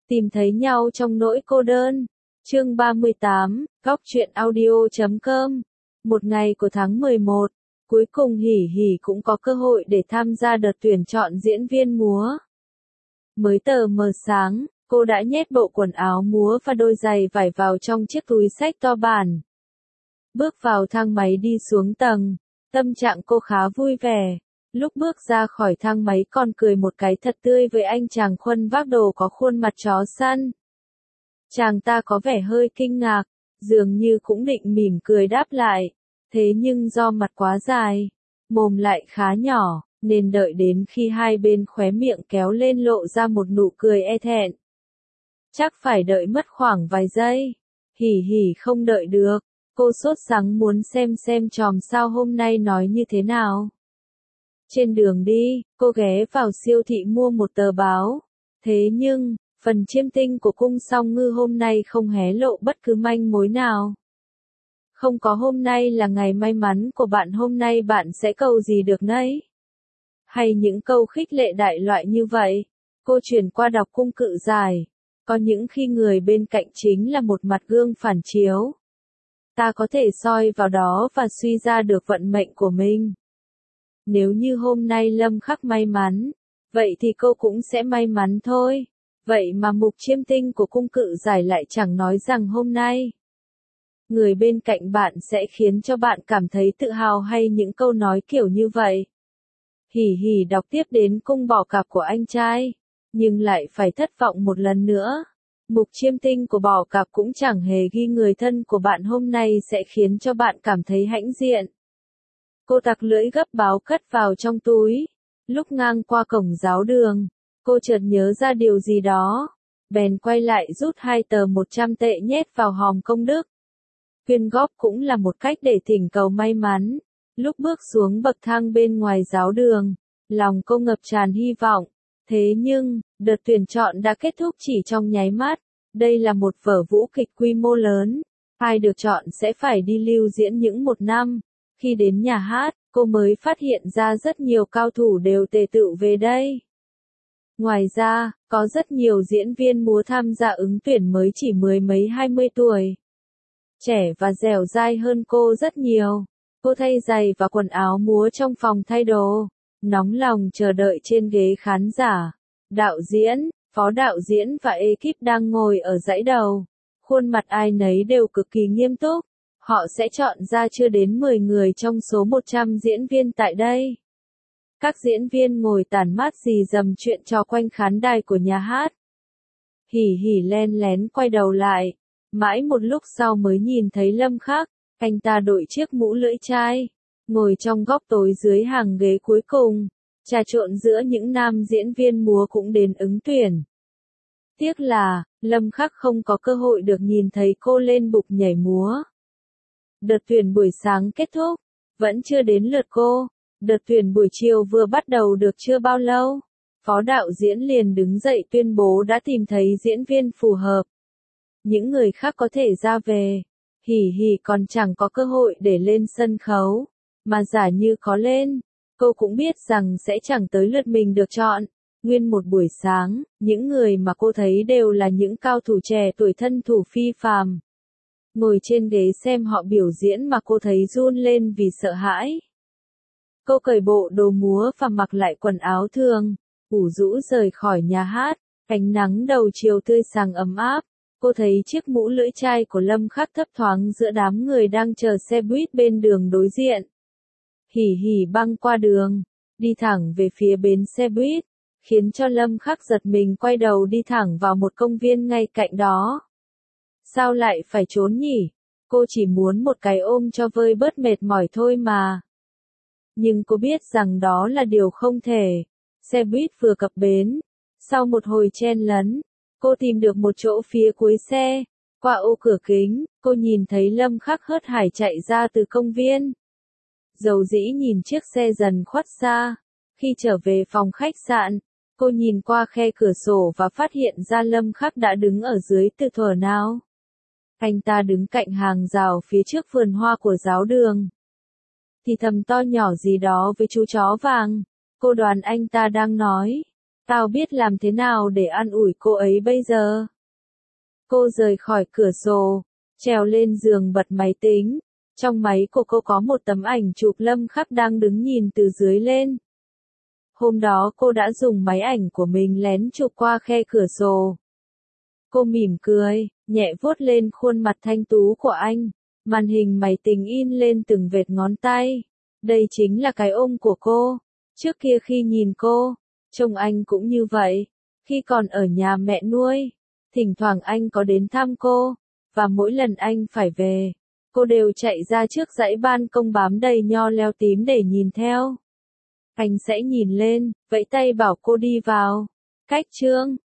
Tìm thấy nhau trong nỗi cô đơn. Chương 38, Góc truyện audio.com. Một ngày của tháng 11, cuối cùng Hỉ Hỉ cũng có cơ hội để tham gia đợt tuyển chọn diễn viên múa. Mới tờ mờ sáng, cô đã nhét bộ quần áo múa và đôi giày vải vào trong chiếc túi xách to bản. Bước vào thang máy đi xuống tầng, tâm trạng cô khá vui vẻ. Lúc bước ra khỏi thang máy còn cười một cái thật tươi với anh chàng khuân vác đồ có khuôn mặt chó săn. Chàng ta có vẻ hơi kinh ngạc, dường như cũng định mỉm cười đáp lại. Thế nhưng do mặt quá dài, mồm lại khá nhỏ, nên đợi đến khi hai bên khóe miệng kéo lên lộ ra một nụ cười e thẹn. Chắc phải đợi mất khoảng vài giây. Hỉ Hỉ không đợi được, cô sốt sắng muốn xem chòm sao hôm nay nói như thế nào. Trên đường đi, cô ghé vào siêu thị mua một tờ báo. Thế nhưng, phần chiêm tinh của cung song ngư hôm nay không hé lộ bất cứ manh mối nào. Không có hôm nay là ngày may mắn của bạn, hôm nay bạn sẽ cầu gì được nấy. Hay những câu khích lệ đại loại như vậy. Cô chuyển qua đọc cung cự giải. Có những khi người bên cạnh chính là một mặt gương phản chiếu. Ta có thể soi vào đó và suy ra được vận mệnh của mình. Nếu như hôm nay Lâm Khắc may mắn, vậy thì cô cũng sẽ may mắn thôi. Vậy mà mục chiêm tinh của cung cự giải lại chẳng nói rằng hôm nay người bên cạnh bạn sẽ khiến cho bạn cảm thấy tự hào hay những câu nói kiểu như vậy. Hỉ Hỉ đọc tiếp đến cung bỏ cạp của anh trai, nhưng lại phải thất vọng một lần nữa. Mục chiêm tinh của bỏ cạp cũng chẳng hề ghi người thân của bạn hôm nay sẽ khiến cho bạn cảm thấy hãnh diện. Cô tặc lưỡi gấp báo cất vào trong túi. Lúc ngang qua cổng giáo đường, cô chợt nhớ ra điều gì đó. Bèn quay lại rút 2 tờ 100 tệ nhét vào hòm công đức. Quyên góp cũng là một cách để thỉnh cầu may mắn. Lúc bước xuống bậc thang bên ngoài giáo đường, lòng cô ngập tràn hy vọng. Thế nhưng, đợt tuyển chọn đã kết thúc chỉ trong nháy mắt. Đây là một vở vũ kịch quy mô lớn. Ai được chọn sẽ phải đi lưu diễn những 1 năm. Khi đến nhà hát, cô mới phát hiện ra rất nhiều cao thủ đều tề tựu về đây. Ngoài ra, có rất nhiều diễn viên múa tham gia ứng tuyển mới chỉ mười mấy 20 tuổi. Trẻ và dẻo dai hơn cô rất nhiều. Cô thay giày và quần áo múa trong phòng thay đồ, nóng lòng chờ đợi trên ghế khán giả. Đạo diễn, phó đạo diễn và ekip đang ngồi ở dãy đầu. Khuôn mặt ai nấy đều cực kỳ nghiêm túc. Họ sẽ chọn ra chưa đến 10 người trong số 100 diễn viên tại đây. Các diễn viên ngồi tản mát rì rầm chuyện trò quanh khán đài của nhà hát. Hỉ Hỉ len lén quay đầu lại. Mãi một lúc sau mới nhìn thấy Lâm Khắc. Anh ta đội chiếc mũ lưỡi chai, ngồi trong góc tối dưới hàng ghế cuối cùng, trà trộn giữa những nam diễn viên múa cũng đến ứng tuyển. Tiếc là, Lâm Khắc không có cơ hội được nhìn thấy cô lên bục nhảy múa. Đợt tuyển buổi sáng kết thúc, vẫn chưa đến lượt cô. Đợt tuyển buổi chiều vừa bắt đầu được chưa bao lâu, phó đạo diễn liền đứng dậy tuyên bố đã tìm thấy diễn viên phù hợp. Những người khác có thể ra về. Hỉ Hỉ còn chẳng có cơ hội để lên sân khấu, mà giả như có lên, cô cũng biết rằng sẽ chẳng tới lượt mình được chọn. Nguyên một buổi sáng, những người mà cô thấy đều là những cao thủ trẻ tuổi thân thủ phi phàm. Ngồi trên ghế xem họ biểu diễn mà cô thấy run lên vì sợ hãi. Cô cởi bộ đồ múa và mặc lại quần áo thường, ủ rũ rời khỏi nhà hát. Ánh nắng đầu chiều tươi sáng ấm áp. Cô thấy chiếc mũ lưỡi chai của Lâm Khắc thấp thoáng giữa đám người đang chờ xe buýt bên đường đối diện. Hỉ Hỉ băng qua đường, đi thẳng về phía bến xe buýt, khiến cho Lâm Khắc giật mình quay đầu đi thẳng vào một công viên ngay cạnh đó. Sao lại phải trốn nhỉ? Cô chỉ muốn một cái ôm cho vơi bớt mệt mỏi thôi mà. Nhưng cô biết rằng đó là điều không thể. Xe buýt vừa cập bến. Sau một hồi chen lấn, cô tìm được một chỗ phía cuối xe. Qua ô cửa kính, cô nhìn thấy Lâm Khắc hớt hải chạy ra từ công viên. Dầu dĩ nhìn chiếc xe dần khuất xa. Khi trở về phòng khách sạn, cô nhìn qua khe cửa sổ và phát hiện ra Lâm Khắc đã đứng ở dưới từ thuở nào. Anh ta đứng cạnh hàng rào phía trước vườn hoa của giáo đường. Thì thầm to nhỏ gì đó với chú chó vàng. Cô đoán anh ta đang nói. Tao biết làm thế nào để an ủi cô ấy bây giờ. Cô rời khỏi cửa sổ, trèo lên giường bật máy tính. Trong máy của cô có một tấm ảnh chụp Lâm Khắc đang đứng nhìn từ dưới lên. Hôm đó cô đã dùng máy ảnh của mình lén chụp qua khe cửa sổ. Cô mỉm cười, nhẹ vuốt lên khuôn mặt thanh tú của anh. Màn hình máy tính in lên từng vệt ngón tay. Đây chính là cái ôm của cô. Trước kia khi nhìn cô, trông anh cũng như vậy. Khi còn ở nhà mẹ nuôi, thỉnh thoảng anh có đến thăm cô. Và mỗi lần anh phải về, cô đều chạy ra trước dãy ban công bám đầy nho leo tím để nhìn theo. Anh sẽ nhìn lên, vẫy tay bảo cô đi vào. Cách chương